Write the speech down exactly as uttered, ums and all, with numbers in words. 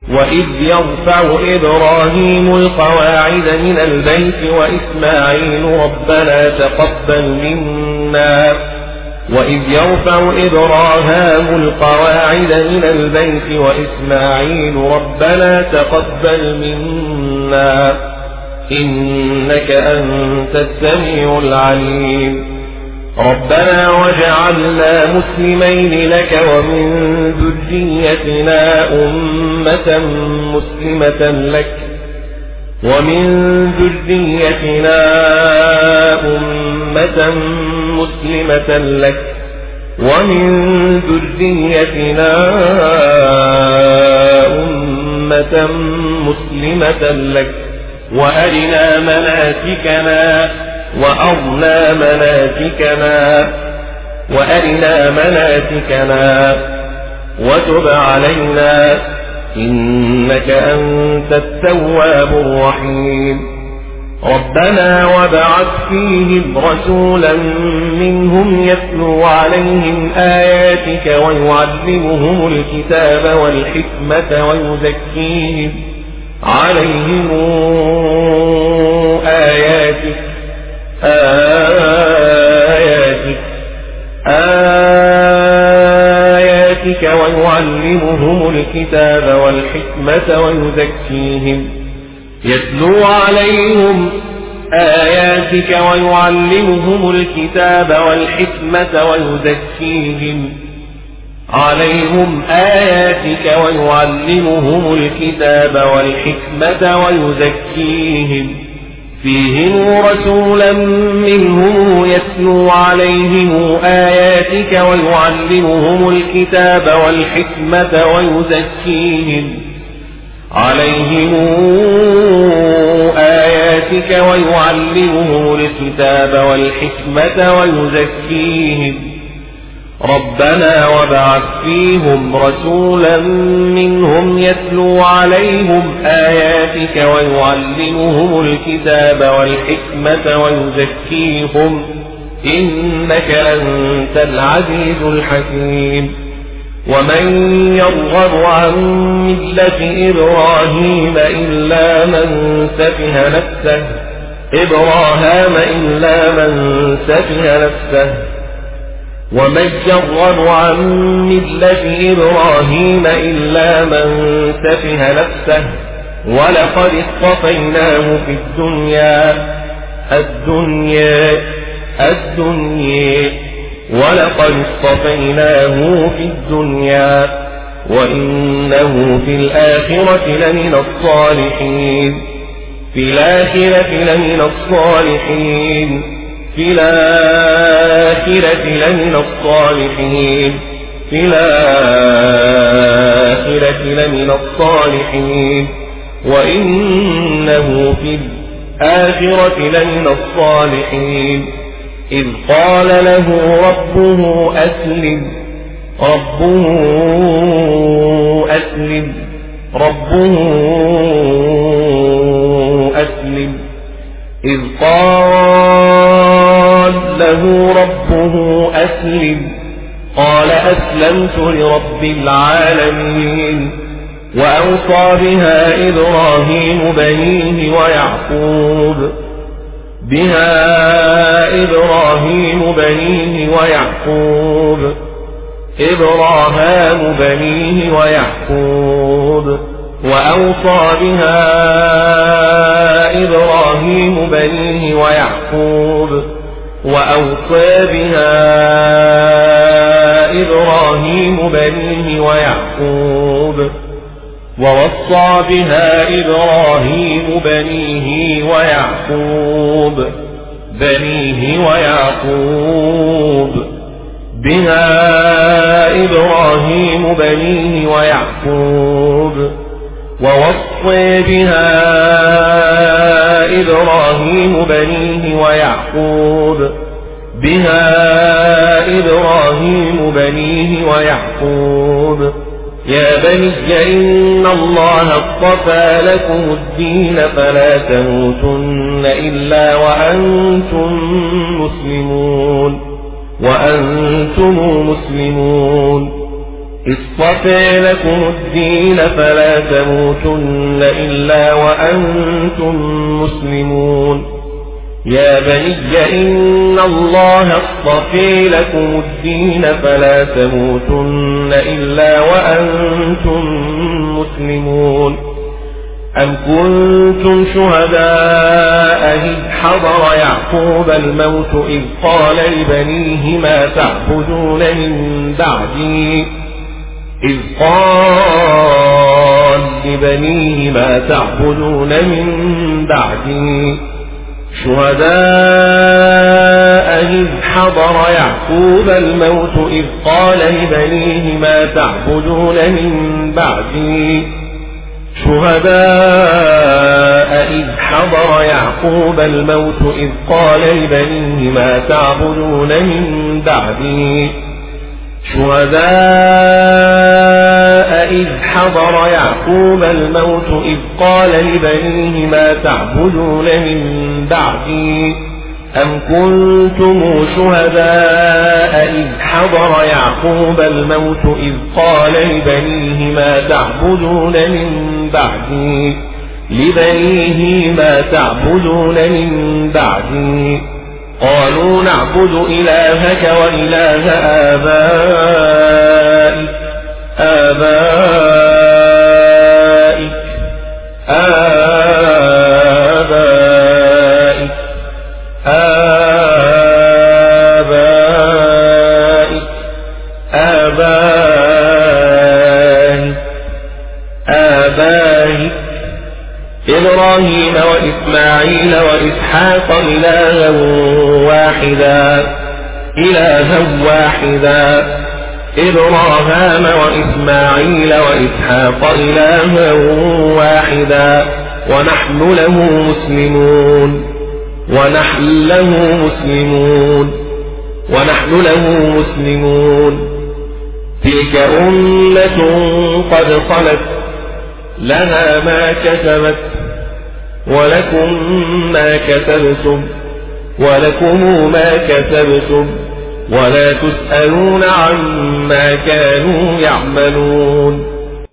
وإذ يرفع إبراهيم القواعد من البيت وإسماعيل ربنا تقبل منا وإذ يرفع إبراهيم القواعد من البيت وإسماعيل ربنا تقبل منا إنك أنت السميع العليم ربنا وجعلنا مسلمين لك ومن ذريتنا أمة مسلمة لك ومن ذريتنا أمة مسلمة لك ومن ذريتنا أمة مسلمة لك وأرنا مناسكنا وأرنا مناسكنا وأرنا مناسكنا وتب علينا إنك أنت التواب الرحيم ربنا وابعث فيهم رسولا منهم يتلو عليهم آياتك ويعلمهم الكتاب والحكمة ويزكيهم عليهم آياتك آياتك آياتك ويعلمهم الكتاب والحكمة ويزكيهم يتلو عليهم آياتك ويعلمهم الكتاب والحكمة ويزكيهم عليهم آياتك ويعلمهم الكتاب والحكمة ويزكيهم فيهم رسولا منهم يتلو عليهم آياتك ويعلمهم الكتاب والحكمة ويزكيهم عليهم آياتك ويعلمهم الكتاب والحكمة ويزكيهم ربنا وابعث فيهم رسولا منهم يتلو عليهم آياتك ويعلمهم الكتاب والحكمة ويزكيهم إنك أنت العزيز الحكيم ومن يرغب عن ملة إبراهيم إلا من سفه نفسه إبراهام إلا من سفه نفسه ومن يرغب عن ملة إبراهيم إلا من سفه نفسه ولقد اصطفيناه في الدنيا الدنيا الدنيا ولقد اصطفيناه في الدنيا وإنه في الآخرة لمن الصالحين في الآخرة لمن الصالحين في الآخرة لمن الصالحين في الآخرة لمن الصالحين وإنه في الآخرة لمن الصالحين إذ قال له ربه أسلم ربه أسلم ربه أسلم إذ قال له ربه أسلم قال أسلمت لرب العالمين وأوصى بها إبراهيم بنيه ويعقوب بها إبراهيم بنيه ويعقوب إبراهام بنيه ويعقوب وأوصى بها إبراهيم بنيه ويعقوب وأوصى بها إبراهيم بنيه ويعقوب ووصى بها إبراهيم بنيه ويعقوب بنيه ويعقوب بها إبراهيم بنيه ويعقوب ووصى بها إبراهيم بنيه ويعقوب بها إبراهيم بنيه ويعقوب يا بني إن الله اصطفى لكم الدين فلا تموتن إلا وأنتم مسلمون وأنتم مسلمون اصطفى لكم الدين فلا تموتن إلا وأنتم مسلمون يا بني إن الله اصطفى لكم الدين فلا تموتن إلا وأنتم مسلمون أم كنتم شهداء إذ حضر يعقوب الموت إذ قال لبنيه ما تعبدون من بعدي إذ قال لبنيه ما تعبدون من بعدي شهداء إذ حضر يعقوب الموت إذ قال لبنيه ما تعبدون من بعدي شهداء إذ حضر يعقوب الموت إذ قال لبنيه ما تعبدون من بعدي شهداء إذ حضر يعقوب الموت إذ قال لبنيه ما تعبدون من بعدي أم كنتم شهداء إذ حضر يعقوب الموت إذ قال لبنيه ما تعبدون من بعدي لبنيه ما تعبدون من بعدي قالوا نعبد إلهك وإله آبائك آبائك آبائك آبائك آبائك آبائك إبراهيم وإسماعيل وإسحاق إلها واحدا إلها واحدا إبراهام وإسماعيل وإسحاق إلها واحدا ونحن له مسلمون ونحن له مسلمون ونحن له مسلمون تلك أمة قد خلت لها ما كسبت ولكم ما كسبتم ولكم ما كسبتم ولا تسألون عما كانوا يعملون